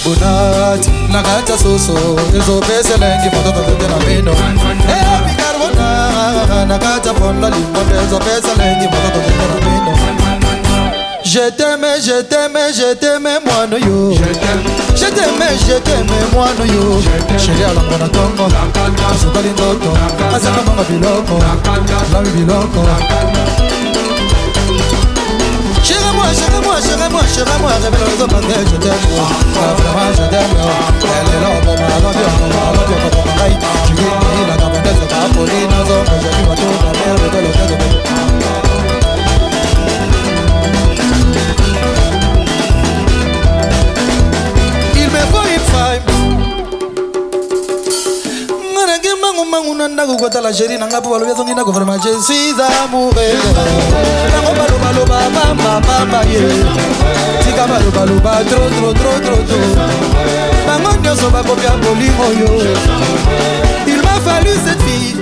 carbonate nakata soso ezopeselengi mototo na meno bicarbonate nakata fonda limon ezopeselengi mototo na meno. Je t'aime moi no yo. Je t'aime moi no yo. Chérie à la mona tongo asukali ndoto asaka mama biloko lami biloko. Chérie-moi, révèle les hommes je t'aime, vraiment je t'aime. Elle est là, pour ma love, tu guéris la cabanesse de ta folie, nos hommes, j'ai vu ma tour, la merde de l'hôtel de il me faut une femme. Nanda kukota la chérie nanga po balo yazongi nako vraiment je suis amoureux. Nango balo mama ye. Tika balo trop. Bango nyoso bakopia bolingo yo. Il m'a fallu cette fille.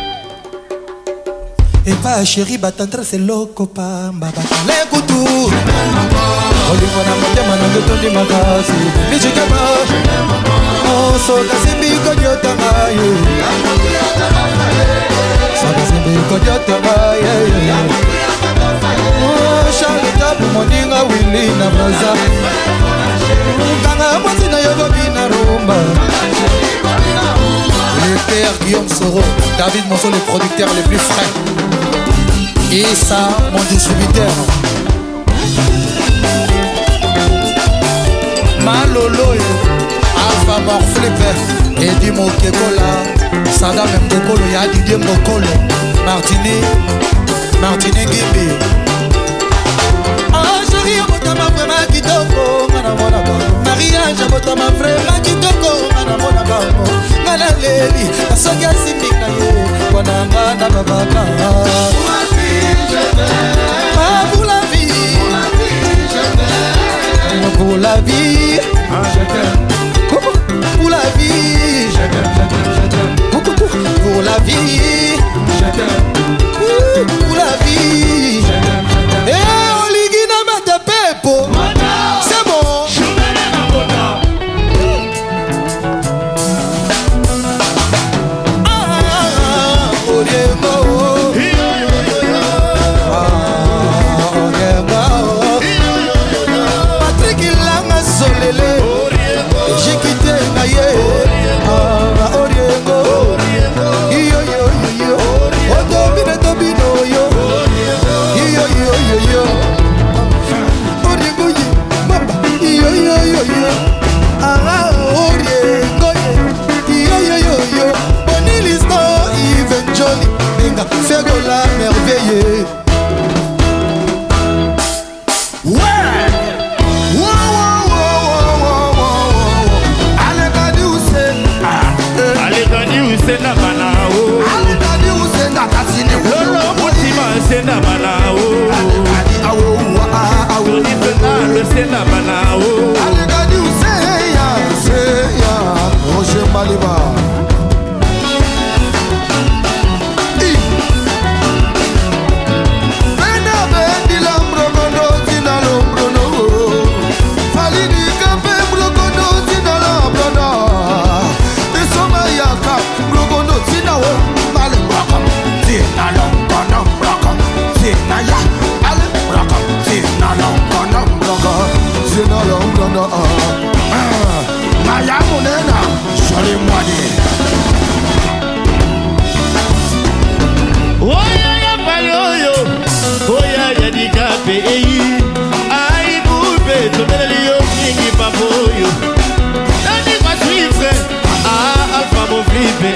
Et pas chérie batendre c'est loco pa mbaba les coutus. Olingo na motema na ndotondi makasi. Bichikema. Oh so kasimbi konyota ngaye. Sabasimbi konyota ngaye. Oh Charles tabu moninga Willy na braza. Kanga mwati na yogo bina rumba. Le père Guillaume Soro, David Monceau, les producteurs les plus frais. Et ça, mon distributeur. Malolo, Alpha Morflipper, Eddie Mokekola, Sada Mbokolo, Yadidie Mbokolo, Martini Gimbi. Ah, chérie, Motama vraiment kitoko, Manamona Babo. Maria, Motama vraiment kitoko, Manamona Babo. Manaleli, Asogia Simika, Wananga, Babaka. Pour la vie, pour la vie, je t'aime. Pour la vie, je t'aime. Pour la vie, je t'aime. Pour la vie, je t'aime. Eh, Oligina mata pepo, c'est bon. J'ai quitté Naye Oriengo Yo Otobino yo Yo Oriengo Mama Yo Oriengo Yo Bonnie Listo Yves Jolie Binga Fergo la merveille. Senda banao, alekadi usenda kasini lolo mutima senda banao, le senda banao, alekadi useya Roger Maliba. Bena bendi lambro kondo tina lambro no, falini kampe lambro kondo tina lambro no. Yaka, Brugono, Tina, Mali, Rockam, Tina, Longonum, Rockam, Tina, Ya, Ali, Rockam, Tina, Longonum, Rockam, Tina, Longonum, Maya Munena, Shari Mwadi. Oya ya palioyo, oya ya dikape, ai bube, tobelio, kingi papoyo, nani kwa suivre. Alpha mon flippé,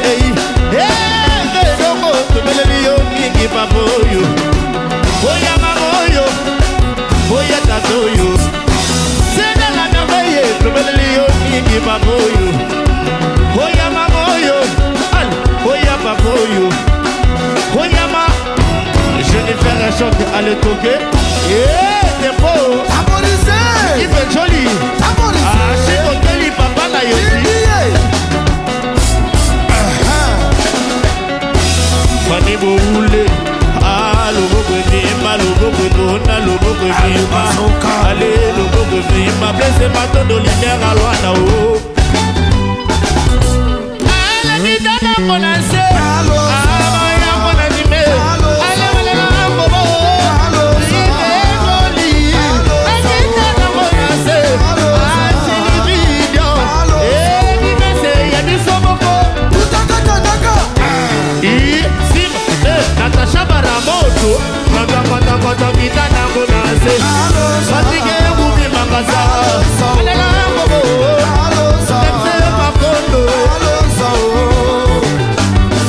donc tu me le dis, qui papoyo, oya mamoyo, oya tatoyo, c'est de la merveille, tu me le dis, qui papoyo, oya mamoyo, oya papoyo, oya ma, je vais faire un choc à le toquer, t'es beau, il fait joli, c'est hôtel, papa là, Fani boule, logo kwene, ma logo kwene, na logo kwene, ma ale logo il m'a blessé bateau de lumière à Luanda. Elle dit dans mon lancé, Natasha Baramoto, Pata Kita Nagonase, Fatigué Boubi Magaza, Alela Bobo, Makondo,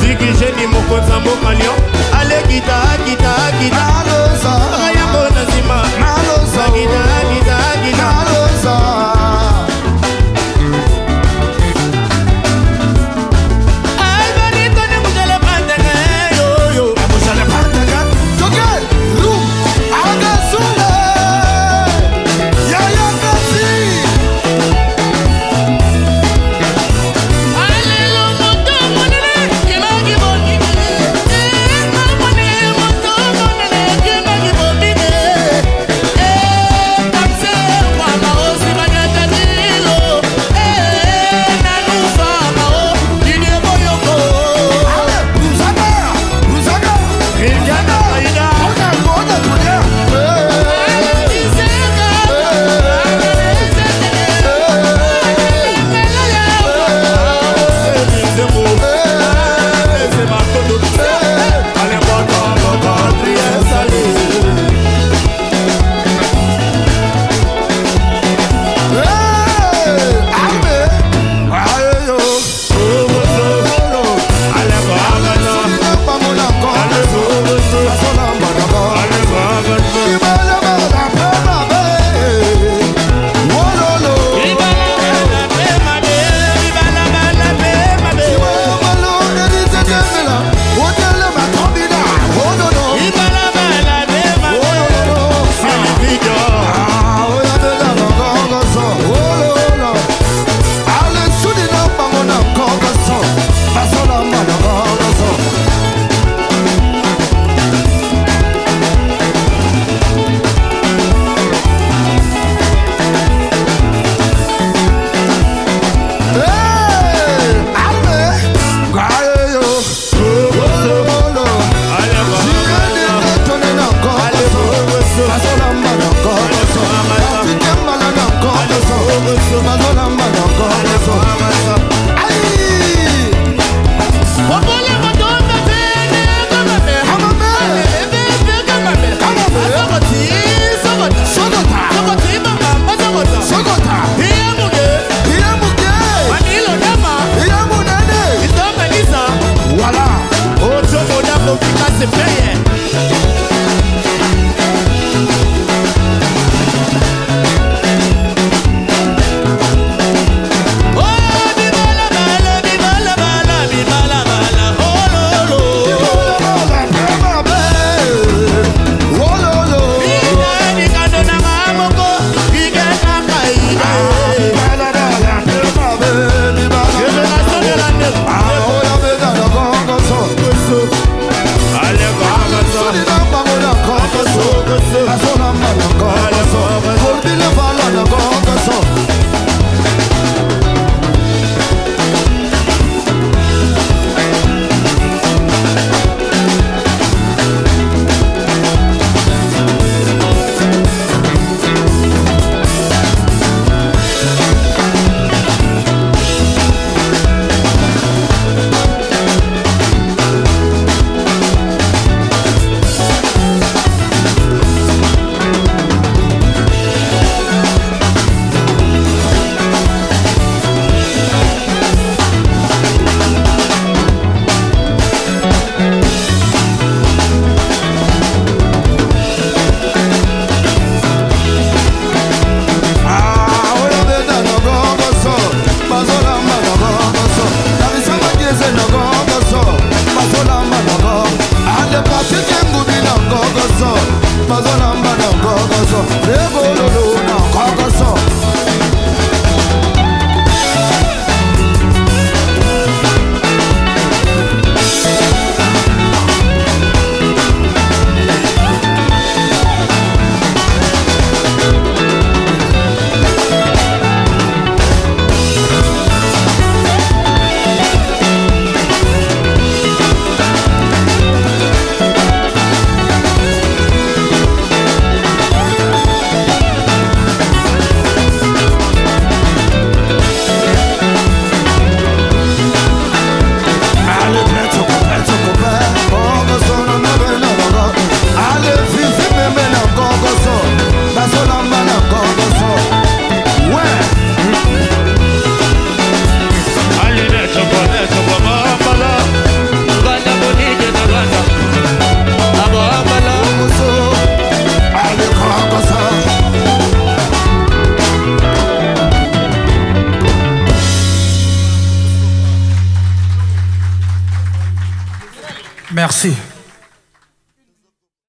Merci.